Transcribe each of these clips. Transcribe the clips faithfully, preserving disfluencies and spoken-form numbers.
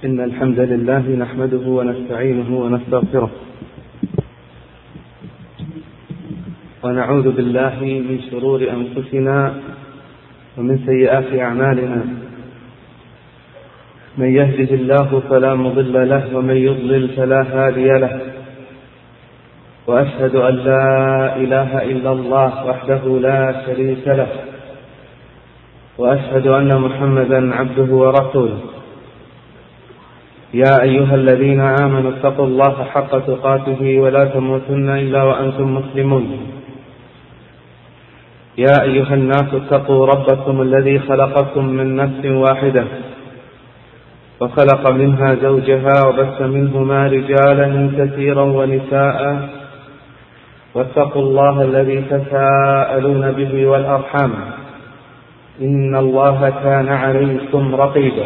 إن الحمد لله نحمده ونستعينه ونستغفره ونعوذ بالله من شرور أنفسنا ومن سيئات أعمالنا. من يهده الله فلا مضل له ومن يضلل فلا هادي له، وأشهد أن لا إله إلا الله وحده لا شريك له، وأشهد أن محمدا عبده ورسوله. يا أيها الذين آمنوا اتقوا الله حق تقاته ولا تموتن إلا وأنتم مسلمون. يا أيها الناس اتقوا ربكم الذي خلقكم من نفس واحدة وخلق منها زوجها وبث منهما رجالا كثيرا ونساء، واتقوا الله الذي تساءلون به والأرحام إن الله كان عليكم رقيبا.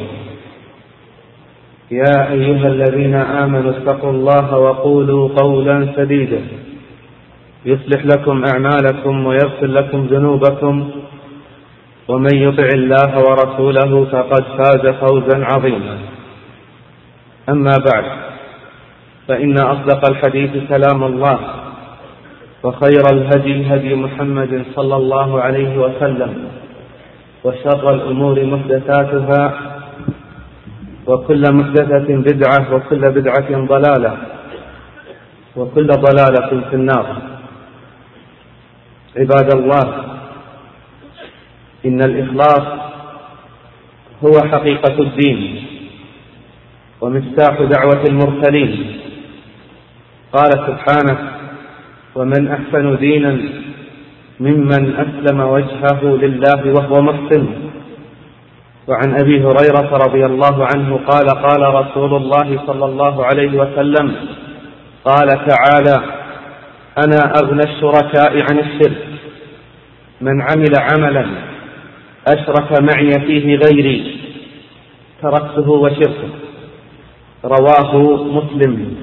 يا أيها الذين آمنوا اتقوا الله وقولوا قولا سديدا يصلح لكم أعمالكم ويغفر لكم ذنوبكم، ومن يطع الله ورسوله فقد فاز فوزا عظيما. أما بعد، فإن أصدق الحديث كلام الله، وخير الهدي هدي محمد صلى الله عليه وسلم، وشر الأمور محدثاتها، وكل محدثة بدعة، وكل بدعة ضلالة، وكل ضلالة في النار. عباد الله، إن الإخلاص هو حقيقة الدين ومفتاح دعوة المرسلين. قال سبحانه: ومن أحسن دينا ممن أسلم وجهه لله وهو محسن. وعن أبي هريرة رضي الله عنه قال: قال رسول الله صلى الله عليه وسلم: قال تعالى: أنا أغنى الشركاء عن الشرك، من عمل عملا أشرك معي فيه غيري تركته وشركه. رواه مسلم.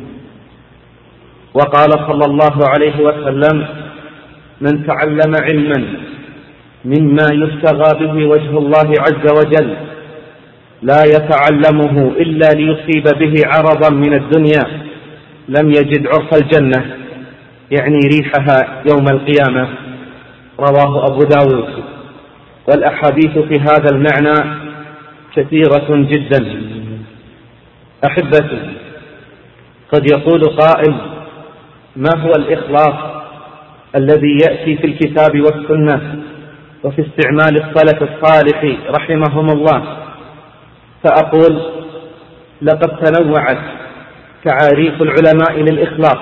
وقال صلى الله عليه وسلم: من تعلم علما مما يبتغى به وجه الله عز وجل لا يتعلمه إلا ليصيب به عرضا من الدنيا لم يجد عرف الجنة، يعني ريحها يوم القيامة. رواه أبو داود. والأحاديث في هذا المعنى كثيرة جدا. أحبتي، قد يقول قائل: ما هو الإخلاص الذي يأتي في الكتاب والسنة وفي استعمال السلف الصالح رحمهم الله؟ فأقول: لقد تنوعت تعاريف العلماء للإخلاص،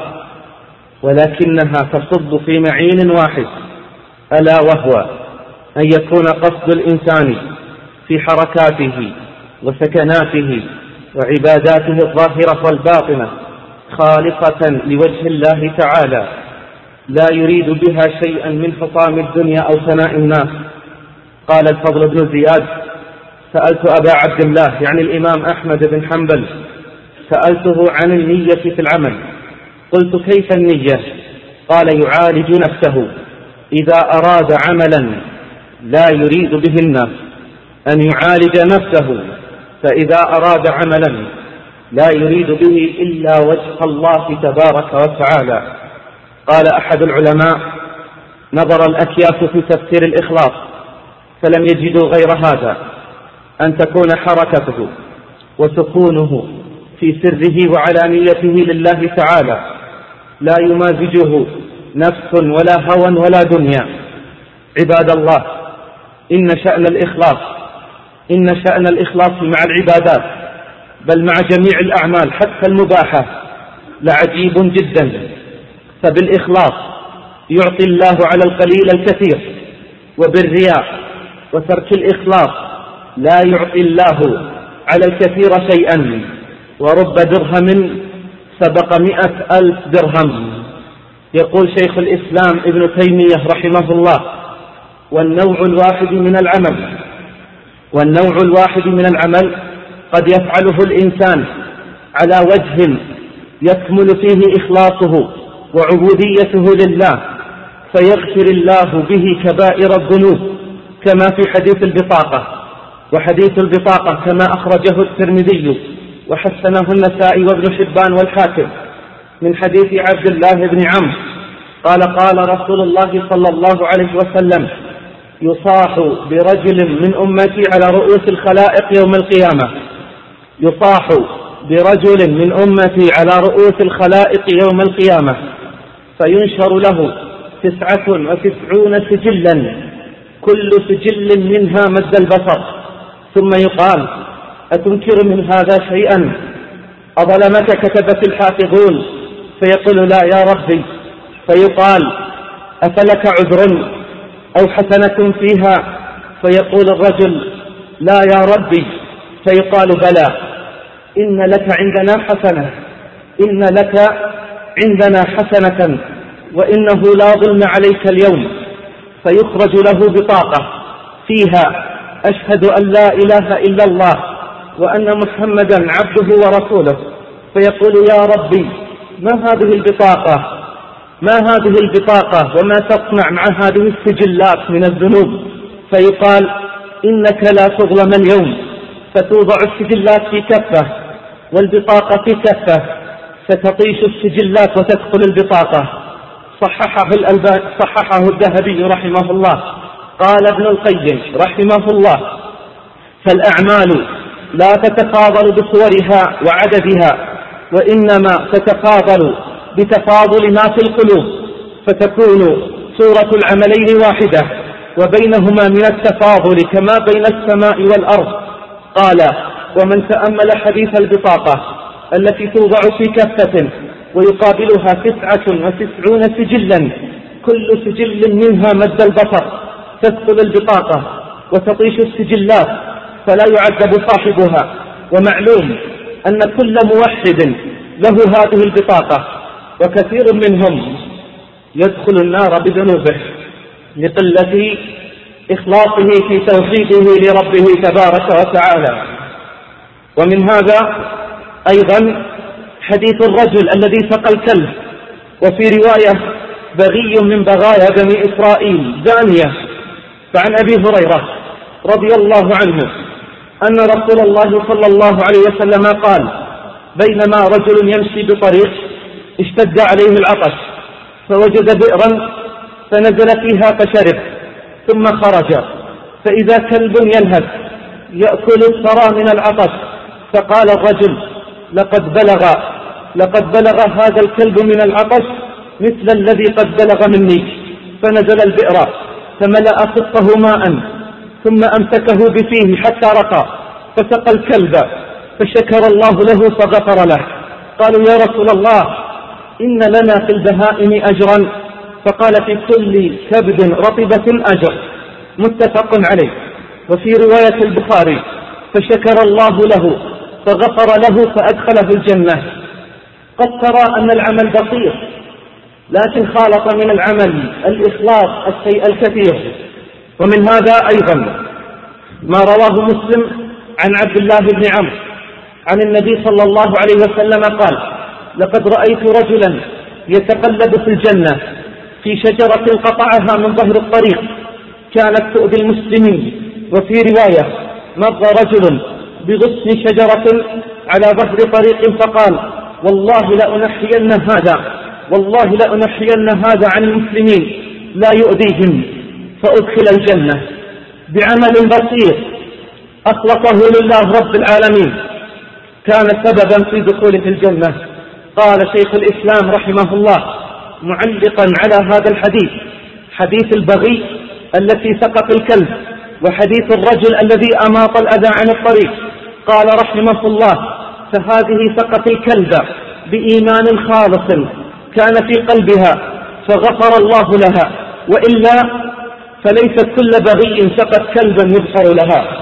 ولكنها تصب في معين واحد، ألا وهو أن يكون قصد الإنسان في حركاته وسكناته وعباداته الظاهرة والباطنة خالصة لوجه الله تعالى، لا يريد بها شيئا من حطام الدنيا أو ثناء الناس. قال الفضل بن زياد: سألت أبا عبد الله، يعني الإمام أحمد بن حنبل، سألته عن النية في العمل، قلت: كيف النية؟ قال: يعالج نفسه إذا أراد عملا لا يريد به الناس، أن يعالج نفسه، فإذا أراد عملا لا يريد به إلا وجه الله تبارك وتعالى. قال أحد العلماء: نظر الأكياس في تفسير الإخلاص فلم يجدوا غير هذا، أن تكون حركته وسكونه في سره وعلانيته لله تعالى، لا يمازجه نفس ولا هوى ولا دنيا. عباد الله، إن شأن الإخلاص إن شأن الإخلاص مع العبادات، بل مع جميع الأعمال حتى المباحة، لعجيب جدا. فبالإخلاص يعطي الله على القليل الكثير، وبالرياء وترك الإخلاص لا يعطي الله على الكثير شيئا، ورب درهم سبق مئة ألف درهم. يقول شيخ الإسلام ابن تيمية رحمه الله: والنوع الواحد من العمل والنوع الواحد من العمل قد يفعله الإنسان على وجه يكمل فيه إخلاصه وعبوديته لله، فيغفر الله به كبائر الذنوب، كما في حديث البطاقة. وحديث البطاقة كما أخرجه الترمذي وحسنه النسائي وابن حبان والحاكم من حديث عبد الله بن عمرو قال قال رسول الله صلى الله عليه وسلم: يصاح برجل من أمتي على رؤوس الخلائق يوم القيامة يصاح برجل من أمتي على رؤوس الخلائق يوم القيامة فينشر له تسعة وتسعون سجلا كل سجل منها مد البصر، ثم يقال: أتنكر من هذا شيئا؟ أظلمك كتبة الحافظون؟ فيقول: لا يا ربي. فيقال: أفلك عذر أو حسنة فيها؟ فيقول الرجل: لا يا ربي. فيقال: بلى، إن لك عندنا حسنة إن لك عندنا حسنة وإنه لا ظلم عليك اليوم. فيخرج له بطاقة فيها: أشهد أن لا إله إلا الله وأن محمدا عبده ورسوله. فيقول: يا ربي، ما هذه البطاقة ما هذه البطاقة وما تصنع مع هذه السجلات من الذنوب؟ فيقال: إنك لا تظلم اليوم. فتوضع السجلات في كفة والبطاقة في كفة، فتطيش السجلات وتدخل البطاقة. صححه الألباني صححه الذهبي رحمه الله. قال ابن القيم رحمه الله: فالأعمال لا تتفاضل بصورها وعددها، وإنما تتفاضل بتفاضل ما في القلوب، فتكون صورة العملين واحدة وبينهما من التفاضل كما بين السماء والأرض. قال: ومن تأمل حديث البطاقة التي توضع في كفة ويقابلها تسعة وتسعون سجلا كل سجل منها مد البصر، تدخل البطاقة وتطيش السجلات فلا يعذب صاحبها. ومعلوم أن كل موحد له هذه البطاقة، وكثير منهم يدخل النار بذنوبه لقلة إخلاصه في توحيده لربه تبارك وتعالى. ومن هذا أيضا حديث الرجل الذي سقى الكلب، وفي رواية: بغي من بغايا بني إسرائيل زانية. فعن أبي هريرة رضي الله عنه أن رسول الله صلى الله عليه وسلم قال: بينما رجل يمشي بطريق اشتد عليه العطش، فوجد بئرا فنزل فيها فشرب، ثم خرج فإذا كلب يلهث يأكل الثرى من العطش. فقال الرجل: لقد بلغ لقد بلغ هذا الكلب من العطش مثل الذي قد بلغ مني. فنزل البئر فملأ خطه ماء، ثم أمسكه بفيه حتى رقى، فسقى الكلب، فشكر الله له فغفر له. قالوا: يا رسول الله، إن لنا في البهائم أجرا. فقال: في كل كبد رطبة أجر. متفق عليه. وفي رواية البخاري: فشكر الله له فغفر له فأدخله الجنة. قد ترى أن العمل بسيط، لكن خالط من العمل الإخلاص الشيء الكثير. ومن هذا أيضا ما رواه مسلم عن عبد الله بن عمرو عن النبي صلى الله عليه وسلم قال: لقد رأيت رجلا يتقلب في الجنة في شجرة قطعها من ظهر الطريق كانت تؤذي المسلمين. وفي رواية: مر رجل بغصن شجرة على ظهر طريق فقال: والله لأنحين هذا والله لأنحين هذا عن المسلمين لا يؤذيهم، فأدخل الجنة بعمل بسيط أخلصه لله رب العالمين، كان سببا في دخوله الجنة. قال شيخ الإسلام رحمه الله معلقا على هذا الحديث: حديث البغي التي سقط الكلب، وحديث الرجل الذي أماط الأذى عن الطريق، قال رحمه الله: فهذه سقط الكلب بإيمان خالص كان في قلبها فغفر الله لها، وإلا فليست كل بغي سقط كلبا يغفر لها.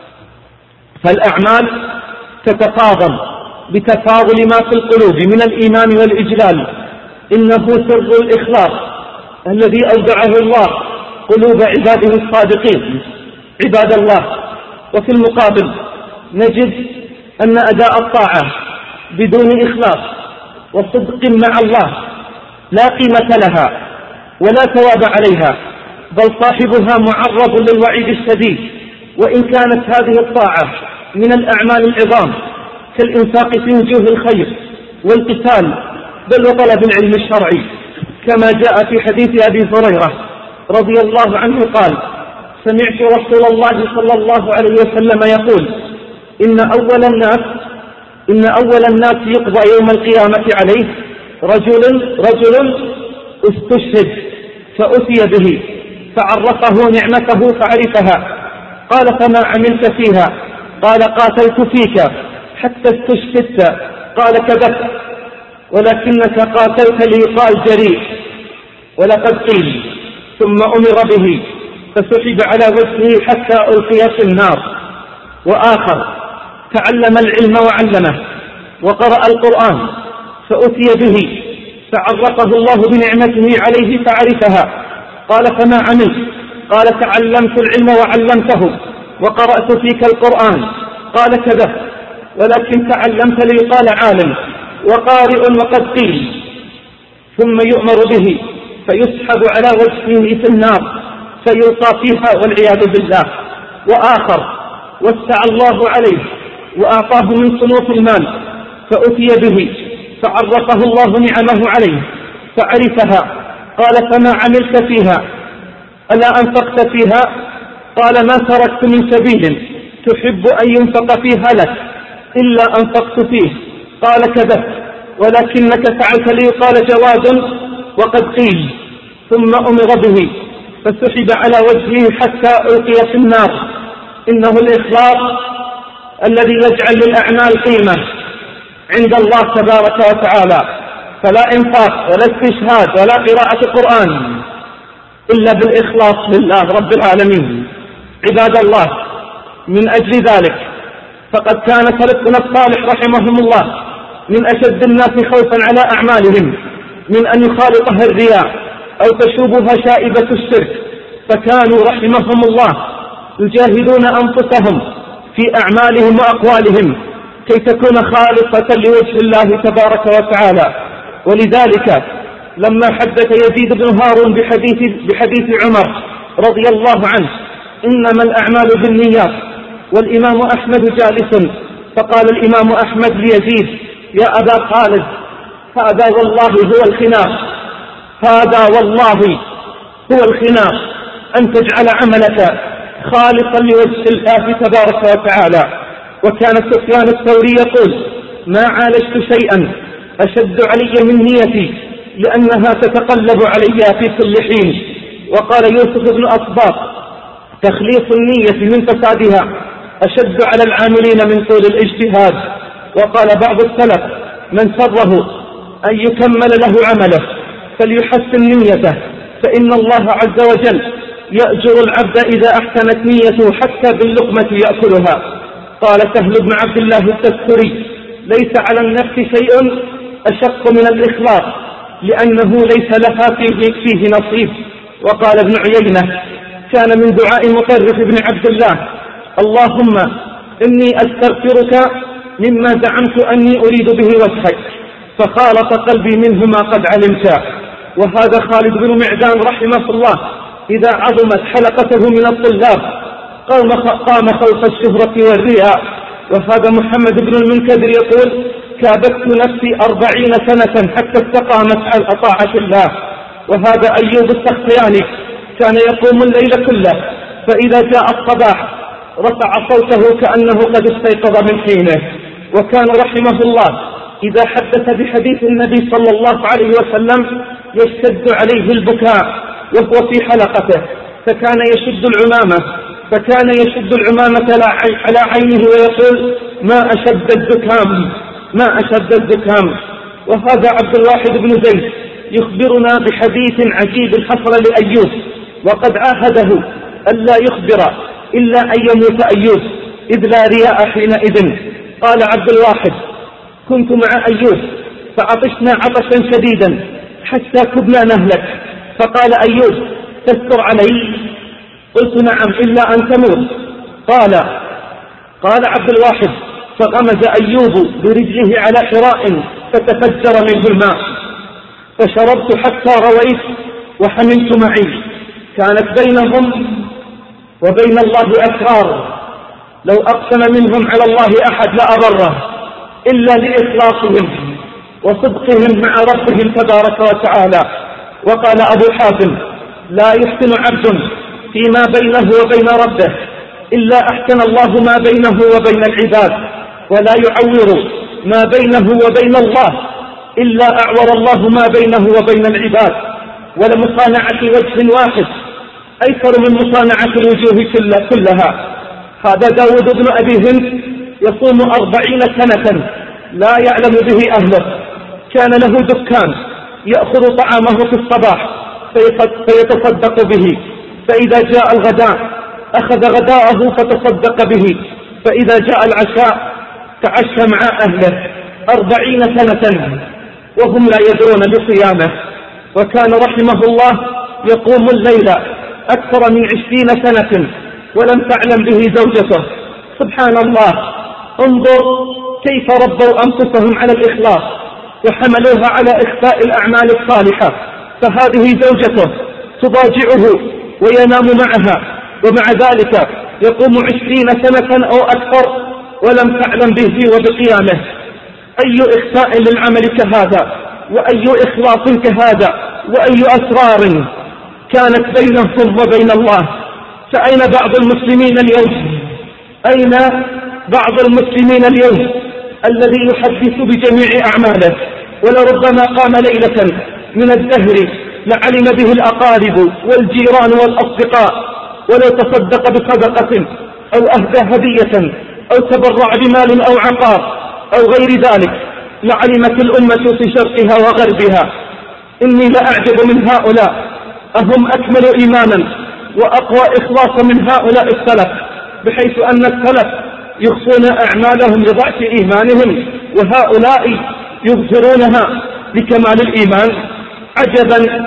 فالأعمال تتفاضل بتفاضل ما في القلوب من الإيمان والإجلال. إنه سر الإخلاص الذي أودعه الله قلوب عباده الصادقين عباد الله. وفي المقابل نجد أن أداء الطاعة بدون إخلاص وصدق مع الله لا قيمة لها ولا ثواب عليها، بل صاحبها معرض للوعيد الشديد. وإن كانت هذه الطاعة من الأعمال العظام كالإنفاق في وجوه الخير والقتال بل وطلب العلم الشرعي، كما جاء في حديث أبي هريرة رضي الله عنه قال: سمعت رسول الله صلى الله عليه وسلم يقول: إن أول الناس إن أول الناس يقضى يوم القيامة عليه رجل رجل استشهد فأتي به فعرفه نعمته فعرفها، قال: فما عملت فيها؟ قال: قاتلت فيك حتى استشهدت. قال: كذبت، ولكنك قاتلت ليقال جريء. ولقد قيل. ثم أمر به فسحب على وجهه حتى ألقي في النار. وآخر تعلم العلم وعلمه وقرأ القرآن فأتي به فعرفه الله بنعمته عليه فعرفها، قال: فما عملت؟ قال: تعلمت العلم وعلمته وقرأت فيك القرآن. قال: كذبت، ولكن تعلمت ليقال عالم وقارئ وقد قيل. ثم يؤمر به فيسحب على وجهه في النار فيلقى فيها والعياذ بالله. وآخر وسع الله عليه وأعطاه من صنوف المال فأتي به فعرفه الله نعمه عليه فعرفها، قال: فما عملت فيها؟ ألا أنفقت فيها؟ قال: ما تركت من سبيل تحب أن ينفق فيها لك إلا أنفقت فيه. قال: كذبت، ولكنك فعلت ليقال جواد وقد قيل. ثم أمر به فسحب على وجهه حتى ألقي في النار. إنه الإخلاص الذي يجعل للأعمال قيمة عند الله تبارك وتعالى، فلا إنفاق ولا استشهاد ولا قراءة قرآن إلا بالإخلاص لله رب العالمين. عباد الله، من أجل ذلك فقد كان سلفنا الصالح رحمهم الله من أشد الناس خوفا على أعمالهم من أن يخالطها الرياء أو تشوبها شائبة الشرك، فكانوا رحمهم الله يجاهدون أنفسهم في أعمالهم وأقوالهم كي تكون خالصة لوجه الله تبارك وتعالى. ولذلك لما حدث يزيد بن هارون بحديث, بحديث عمر رضي الله عنه: إنما الأعمال بالنيات، والإمام أحمد جالس، فقال الإمام أحمد ليزيد: يا أبا خالد، هذا والله هو الخناق، هذا والله هو الخناق، أن تجعل عملك خالصا لوجه الله تبارك وتعالى. وكان سفيان الثوري يقول: ما عالجت شيئا أشد علي من نيتي لأنها تتقلب علي في كل حين. وقال يوسف بن أصباط: تخليص النية من فسادها أشد على العاملين من طول الاجتهاد. وقال بعض السلف: من سره أن يكمل له عمله فليحسن نيته، فإن الله عز وجل يأجر العبد إذا أحسنت نيته حتى باللقمة يأكلها. قال سهل بن عبد الله التستري: ليس على النفس شيء أشق من الإخلاص لأنه ليس لها فيه, فيه نصيب. وقال ابن عيينة: كان من دعاء مطرف بن عبد الله: اللهم إني أستغفرك مما زعمت أني أريد به وجهك فخالط قلبي منه ما قد علمت. وهذا خالد بن معدان رحمه الله إذا عظمت حلقته من الطلاب قام خوف الشهرة والرياء. وهذا محمد بن المنكدر يقول: كابدت نفسي أربعين سنة حتى استقامت على طاعة الله. وهذا أيوب السختياني كان يقوم الليل كله، فإذا جاء الصباح رفع صوته كأنه قد استيقظ من حينه. وكان رحمه الله إذا حدث بحديث النبي صلى الله عليه وسلم يشتد عليه البكاء وهو في حلقته، فكان يشد العمامة فكان يشد العمامة على عينه ويقول: ما أشد الزكام، ما أشد الزكام. وهذا عبد الواحد بن زيد يخبرنا بحديث عجيب حصل لأيوب، وقد عاهده ألا يخبر إلا أن يموت أيوب إذ لا رياء حينئذ. قال عبد الواحد: كنت مع أيوب فعطشنا عطشا شديدا حتى كدنا نهلك، فقال أيوب: تستر علي؟ قلت: نعم، إلا أن تموت. قال قال عبد الواحد: فغمز أيوب برجله على حراء فتفجر منه الماء، فشربت حتى رويت وحملت معي. كانت بينهم وبين الله أسرار، لو أقسم منهم على الله أحد لأبره. إلا لإخلاصهم وصدقهم مع ربهم تبارك وتعالى. وقال أبو حاتم: لا يحسن عبد فيما بينه وبين ربه إلا أحسن الله ما بينه وبين العباد، ولا يعور ما بينه وبين الله إلا أعور الله ما بينه وبين العباد. ولمصانعة وجه واحد أيسر من مصانعة الوجوه كلها. هذا داود بن أبي هند يصوم أربعين سنة لا يعلم به أهله. كان له دكان يأخذ طعامه في الصباح فيتصدق به، فإذا جاء الغداء أخذ غداءه فتصدق به، فإذا جاء العشاء تعشى مع أهله أربعين سنة وهم لا يدرون بصيامه. وكان رحمه الله يقوم الليل أكثر من عشرين سنة ولم تعلم به زوجته. سبحان الله، انظر كيف ربوا أنفسهم على الإخلاص وحملوها على إخفاء الأعمال الصالحة. فهذه زوجته تضاجعه وينام معها، ومع ذلك يقوم عشرين سنة أو أكثر ولم تعلم به وبقيامه. أي إخفاء للعمل كهذا، وأي إخلاص كهذا، وأي أسرار كانت بينهم وبين الله. فأين بعض المسلمين اليوم؟ أين بعض المسلمين اليوم الذي يحدث بجميع أعماله، ولربما قام ليلة من الدهر لعلم به الأقارب والجيران والأصدقاء، ولو تصدق بصدقة أو أهدى هدية أو تبرع بمال أو عقار أو غير ذلك لعلمت الأمة في شرقها وغربها. إني لأعجب من هؤلاء، أهم أكمل إيمانا وأقوى إخلاصا من هؤلاء السلف، بحيث أن السلف يخفون أعمالهم لضعف إيمانهم، وهؤلاء يظهرونها لكمال الإيمان. عجبا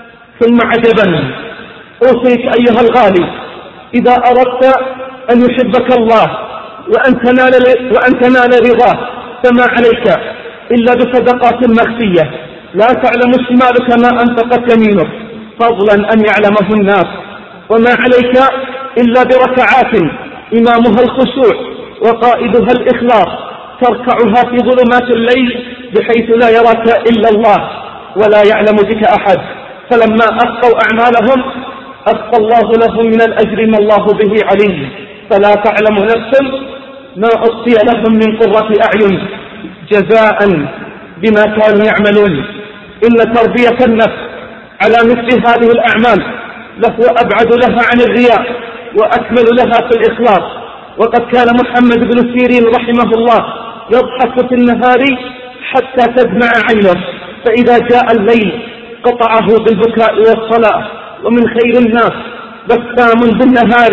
ثم عجبا. أوصيك أيها الغالي، إذا أردت أن يحبك الله وأن تنال, وأن تنال رضاه فما عليك إلا بصدقات مخفية لا تعلم شمالك ما أنفقت يمينك فضلا أن يعلمه الناس، وما عليك إلا بركعات إمامها الخشوع وقائدها الإخلاص تركعها في ظلمات الليل بحيث لا يراك إلا الله ولا يعلم بك أحد. فلما أخفوا أعمالهم أخفى الله لهم من الأجر ما الله به عليم. فلا تعلم نفس ما أخفي لهم من قرة أعين جزاء بما كانوا يعملون. إن تربية النفس على مثل هذه الأعمال لهو أبعد لها عن الرياء وأكمل لها في الإخلاص. وقد كان محمد بن سيرين رحمه الله يضحك في النهار حتى تدمع عينه، فإذا جاء الليل قطعه بالبكاء والصلاة. ومن خير الناس بسام بالنهار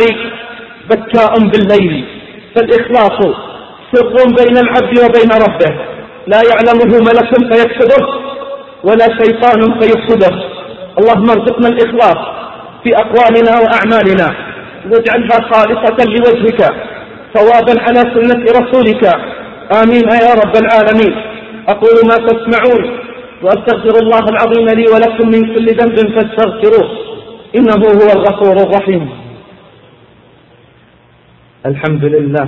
بكاء بالليل. فالإخلاص سر بين العبد وبين ربه لا يعلمه ملك فيكتبه ولا شيطان فيفسده. اللهم ارزقنا الإخلاص في أقوالنا وأعمالنا واجعلها خالصة لوجهك صوابا على سنة رسولك، آمين يا رب العالمين. أقول ما تسمعون وأستغفر الله العظيم لي ولكم من كل ذنب فاستغفروه إنه هو الغفور الرحيم. الحمد لله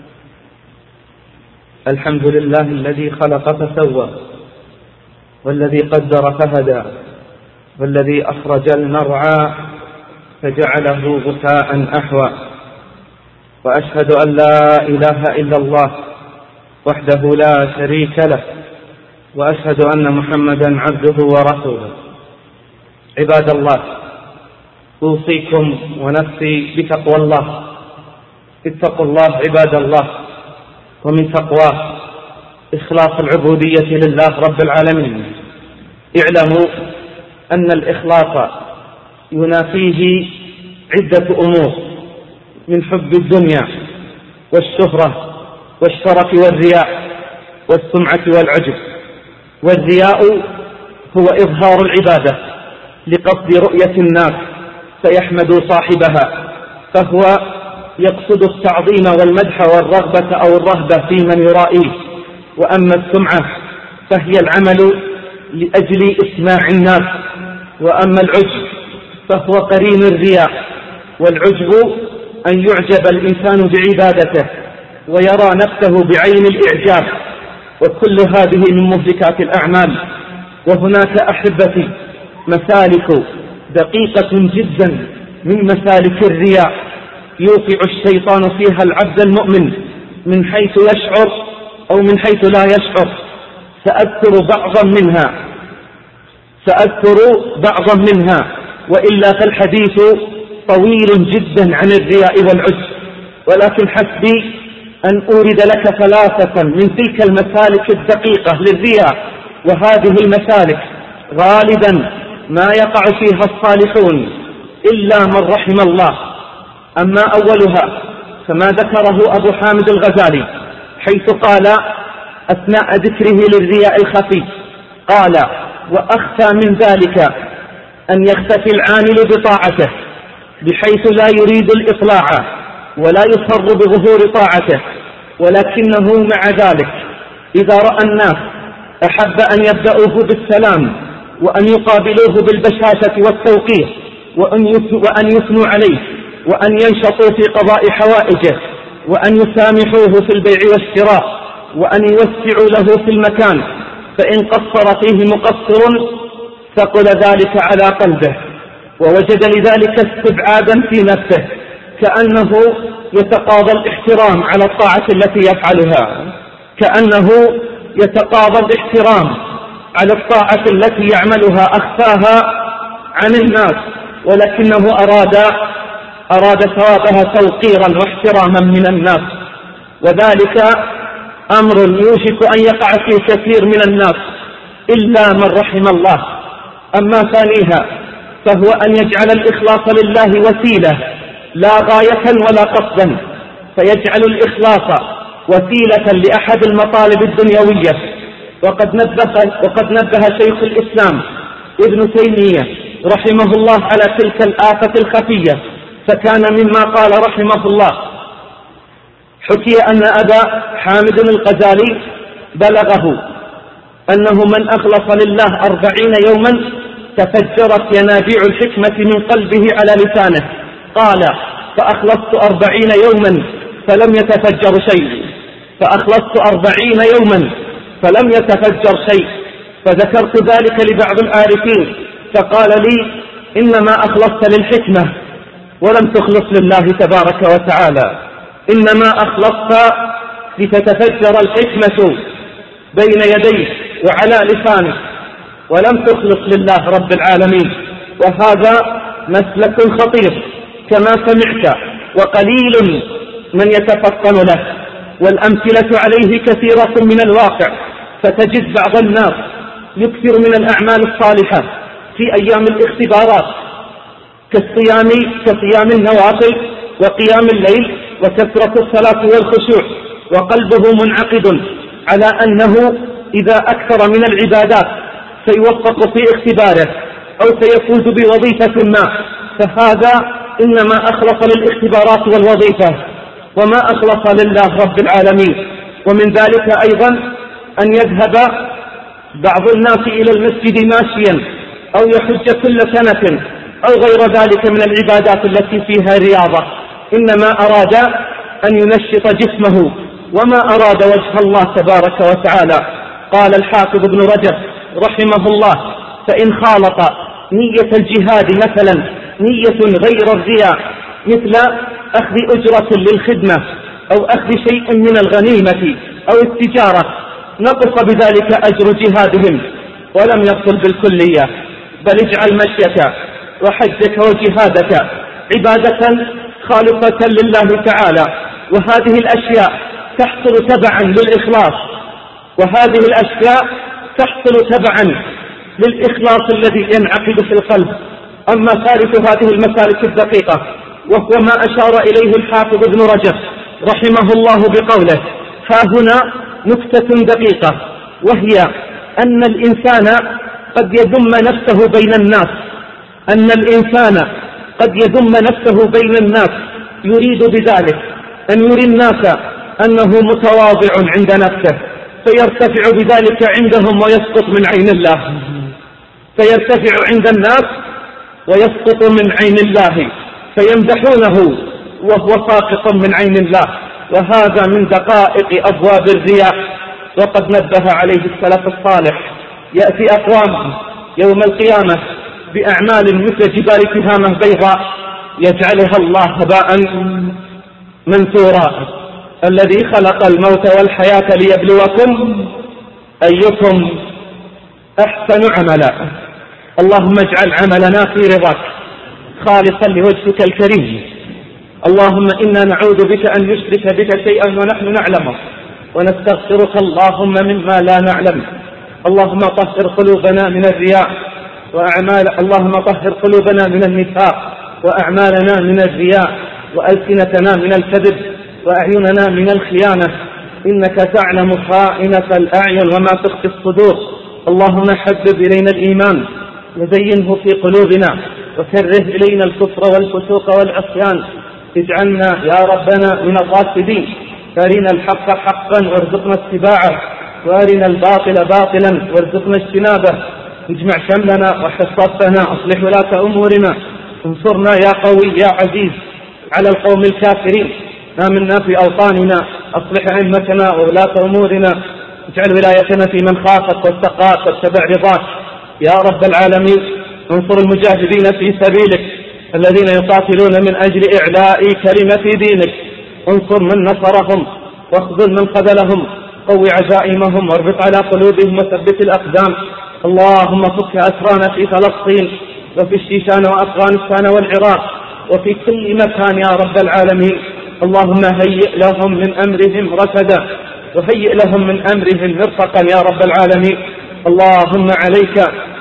الحمد لله الذي خلق فسوى، والذي قدر فهدى، والذي أخرج المرعى فجعله غثاء أحوى. وأشهد أن لا إله إلا الله وحده لا شريك له، وأشهد أن محمدا عبده ورسوله. عباد الله، أوصيكم ونفسي بتقوى الله. اتقوا الله عباد الله. ومن تقواه إخلاص العبودية لله رب العالمين. اعلموا أن الإخلاص ينافيه عدة أمور من حب الدنيا والشهرة والشرف والرياء والسمعة والعجب. والرياء هو إظهار العبادة لقصد رؤية الناس فيحمد صاحبها، فهو يقصد التعظيم والمدح والرغبة أو الرهبة في من يرائيه. وأما السمعة فهي العمل لأجل إسماع الناس. وأما العجب فهو قرين الرياء. والعجب أن يعجب الإنسان بعبادته ويرى نفسه بعين الإعجاب وكل هذه من مهلكات الأعمال. وهناك أحبتي مسالك دقيقة جدا من مسالك الرياء يوقع الشيطان فيها العبد المؤمن من حيث يشعر أو من حيث لا يشعر. سأذكر بعضا منها سأذكر بعضا منها وإلا فالحديث طويل جدا عن الرياء والعجب، ولكن حسبي أن أورد لك ثلاثة من تلك المسالك الدقيقة للرياء. وهذه المسالك غالبا ما يقع فيها الصالحون إلا من رحم الله. أما أولها فما ذكره أبو حامد الغزالي حيث قال أثناء ذكره للرياء الخفي، قال: وأخفى من ذلك أن يختفي العامل بطاعته بحيث لا يريد الإطلاع ولا يصر بظهور طاعته، ولكنه مع ذلك إذا رأى الناس أحب أن يبدأوه بالسلام وأن يقابلوه بالبشاشة والتوقير وأن يثنوا عليه وأن ينشطوا في قضاء حوائجه وأن يسامحوه في البيع والشراء وأن يوسعوا له في المكان، فإن قصر فيه مقصر ثقل ذلك على قلبه ووجد لذلك استبعادا في نفسه، كأنه يتقاضى الاحترام على الطاعة التي يفعلها، كأنه يتقاضى الاحترام على الطاعة التي يعملها أخفاها عن الناس، ولكنه أراد أراد ثوابها توقيرا واحتراما من الناس. وذلك أمر يوشك أن يقع فيه كثير من الناس إلا من رحم الله. أما ثانيها فهو أن يجعل الإخلاص لله وسيلة لا غاية ولا قصدا، فيجعل الإخلاص وسيلة لأحد المطالب الدنيوية. وقد نبه, وقد نبه شيخ الإسلام ابن تيمية رحمه الله على تلك الآفة الخفية، فكان مما قال رحمه الله: حكي أن أبا حامد الغزالي بلغه أنه من أخلص لله أربعين يوما تفجرت ينابيع الحكمة من قلبه على لسانه. قال: فأخلصت أربعين يوما فلم يتفجر شيء فأخلصت أربعين يوما فلم يتفجر شيء فذكرت ذلك لبعض العارفين فقال لي: إنما أخلصت للحكمة ولم تخلص لله تبارك وتعالى، إنما أخلصت لتتفجر الحكمة بين يديك وعلى لسانك ولم تخلص لله رب العالمين. وهذا مسلك خطير كما سمعت، وقليل من يتفطن له، والأمثلة عليه كثيرة من الواقع. فتجد بعض الناس يكثر من الأعمال الصالحة في أيام الاختبارات كالصيام كصيام النوافل وقيام الليل وكثرة الصلاة والخشوع، وقلبه منعقد على أنه إذا أكثر من العبادات سيوفق في اختباره أو سيفوز بوظيفة ما، فهذا إنما أخلص للاختبارات والوظيفة وما أخلص لله رب العالمين. ومن ذلك أيضا أن يذهب بعض الناس إلى المسجد ماشيا أو يحج كل سنة أو غير ذلك من العبادات التي فيها رياضة، إنما أراد أن ينشط جسمه وما أراد وجه الله تبارك وتعالى. قال الحافظ ابن رجب رحمه الله: فإن خالط نية الجهاد مثلا نية غير الرياء مثل أخذ أجرة للخدمة أو أخذ شيء من الغنيمة أو التجارة نقص بذلك أجر جهادهم ولم يبطل بالكلية، بل اجعل مشيك وحجك وجهادك عبادة خالصة لله تعالى. وهذه الأشياء تحصل تبعا للإخلاص، وهذه الأشياء تحصل تبعا للإخلاص الذي ينعقد في القلب. أما ثالث هذه المسالك الدقيقة وهو ما أشار إليه الحافظ ابن رجب رحمه الله بقوله: ها هنا نكتة دقيقة، وهي أن الإنسان قد يذم نفسه بين الناس أن الإنسان قد يذم نفسه بين الناس يريد بذلك أن يري الناس أنه متواضع عند نفسه، فيرتفع بذلك عندهم ويسقط من عين الله فيرتفع عند الناس ويسقط من عين الله فيمدحونه وهو ساقط من عين الله. وهذا من دقائق أبواب الرياء. وقد نبه عليه السلف الصالح. يأتي أقوام يوم القيامة بأعمال مثل جبال تهامة بيضاء يجعلها الله هباء منثورا. الذي خلق الموت والحياة ليبلوكم أيكم أحسن عملا. اللهم اجعل عملنا في رضاك خالصا لوجهك الكريم. اللهم إنا نعوذ بك أن نشرك بك شيئا ونحن نعلمه، ونستغفرك اللهم مما لا نعلم. اللهم طهر قلوبنا من الرياء وأعمال اللهم طهر قلوبنا من النفاق وأعمالنا من الرياء وألسنتنا من الكذب وأعيننا من الخيانة، إنك تعلم خائنة الأعين وما تخفي الصدور. اللهم حبب إلينا الإيمان وزينه في قلوبنا وكره إلينا الكفر والفسوق والعصيان. اجعلنا يا ربنا من الراشدين. أرنا الحق حقا وارزقنا اتباعه، وأرنا الباطل باطلا وارزقنا اجتنابه. اجمع شملنا وحصتنا، أصلح ولاة أمورنا، انصرنا يا قوي يا عزيز على القوم الكافرين. آمنا في أوطاننا، أصلح أئمتنا وولاة أمورنا، اجعل ولايتنا في من خافك واتقاك واتبع رضاك يا رب العالمين. انصر المجاهدين في سبيلك الذين يقاتلون من أجل إعلاء كلمة دينك. انصر من نصرهم واخذل من خذلهم، قوي عزائمهم واربط على قلوبهم وثبت الأقدام. اللهم فك أسرانا في فلسطين وفي الشيشان وأفغانستان والعراق وفي كل مكان يا رب العالمين. اللهم هيئ لهم من أمرهم رشدا وهيئ لهم من أمرهم مرفقا يا رب العالمين. اللهم عليك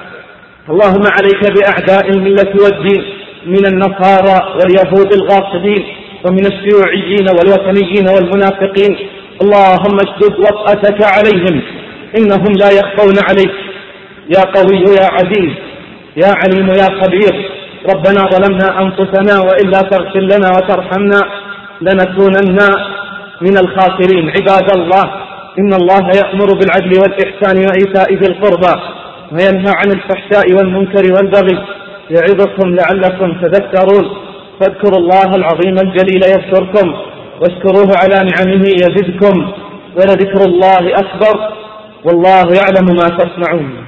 اللهم عليك بأعداء الملة والدين من النصارى واليهود الغاصبين ومن الشيوعيين والوثنيين والمنافقين. اللهم اشدد وطأتك عليهم إنهم لا يخفون عليك يا قوي يا عزيز يا عليم يا خبير. ربنا ظلمنا أنفسنا وإن لا تغفر لنا وترحمنا لنكونن من الخاسرين. عباد الله، إن الله يأمر بالعدل والإحسان وإيتاء ذي القربى وينهى عن الفحشاء والمنكر والبغي يعظكم لعلكم تذكرون. فاذكروا الله العظيم الجليل يذكركم واشكروه على نعمه يزدكم ولذكر الله أكبر والله يعلم ما تصنعون.